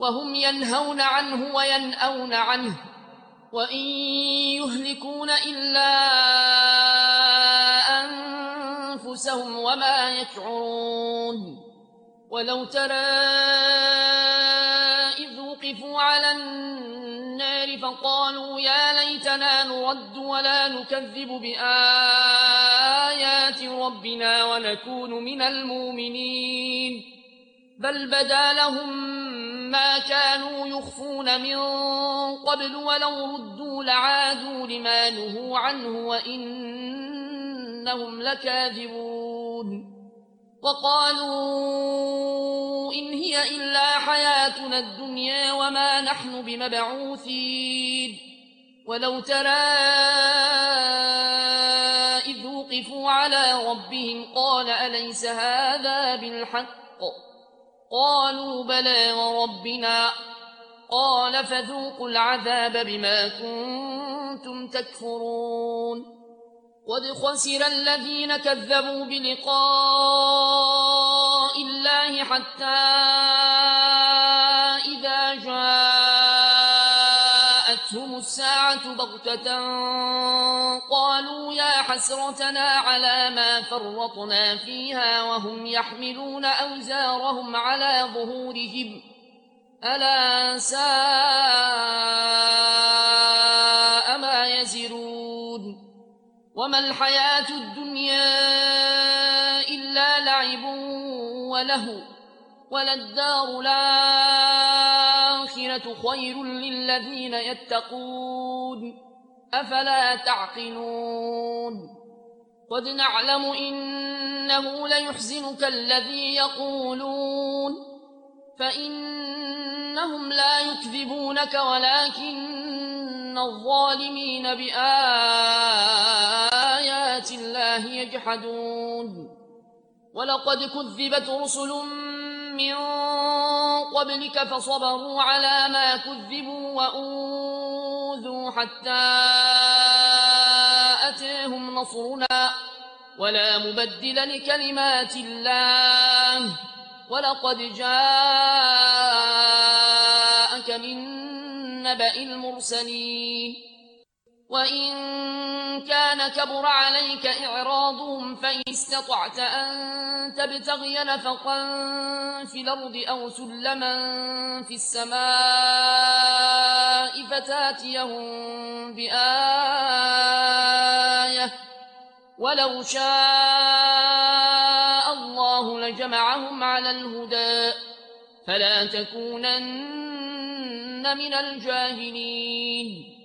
وهم ينهون عنه وينأون عنه وإن يهلكون إلا أنفسهم وما يشعرون ولو ترى إذ وقفوا على النار فقالوا يا ليتنا نرد ولا نكذب بآيات ربنا ونكون من المؤمنين بل بدا لهم ما كانوا يخفون من قبل ولو ردوا لعادوا لما نهوا عنه وإنهم لكاذبون وقالوا إن هي إلا حياتنا الدنيا وما نحن بمبعوثين ولو ترى إذ وقفوا على ربهم قال أليس هذا بالحق قالوا بلى وربنا قال فذوقوا العذاب بما كنتم تكفرون قد خسر الذين كذبوا بلقاء الله حتى إذا جاءتهم الساعة بغتة قالوا يا حسرتنا على ما فرطنا فيها وهم يحملون أوزارهم على ظهورهم ألا ساء ما يزرون وما الحياة الدنيا إلا لعب وله وللدار الآخرة خير للذين يتقون أفلا تعقلون قد نعلم إنه ليحزنك الذي يقولون فإنهم لا يكذبونك ولكن الظالمين بآيات الله يجحدون ولقد كذبت رسل من قبلك فصبروا على ما كذبوا وأوذوا حتى أتاهم نصرنا ولا مبدل لكلمات الله ولقد جاءك من نبأ المرسلين وإن كان كبر عليك إعراضهم فإن استطعت أن تبتغي نفقا في الأرض أو سلما في السماء فتاتيهم بآية ولو شاء الله لجمعهم على الهدى فلا تكونن من الجاهلين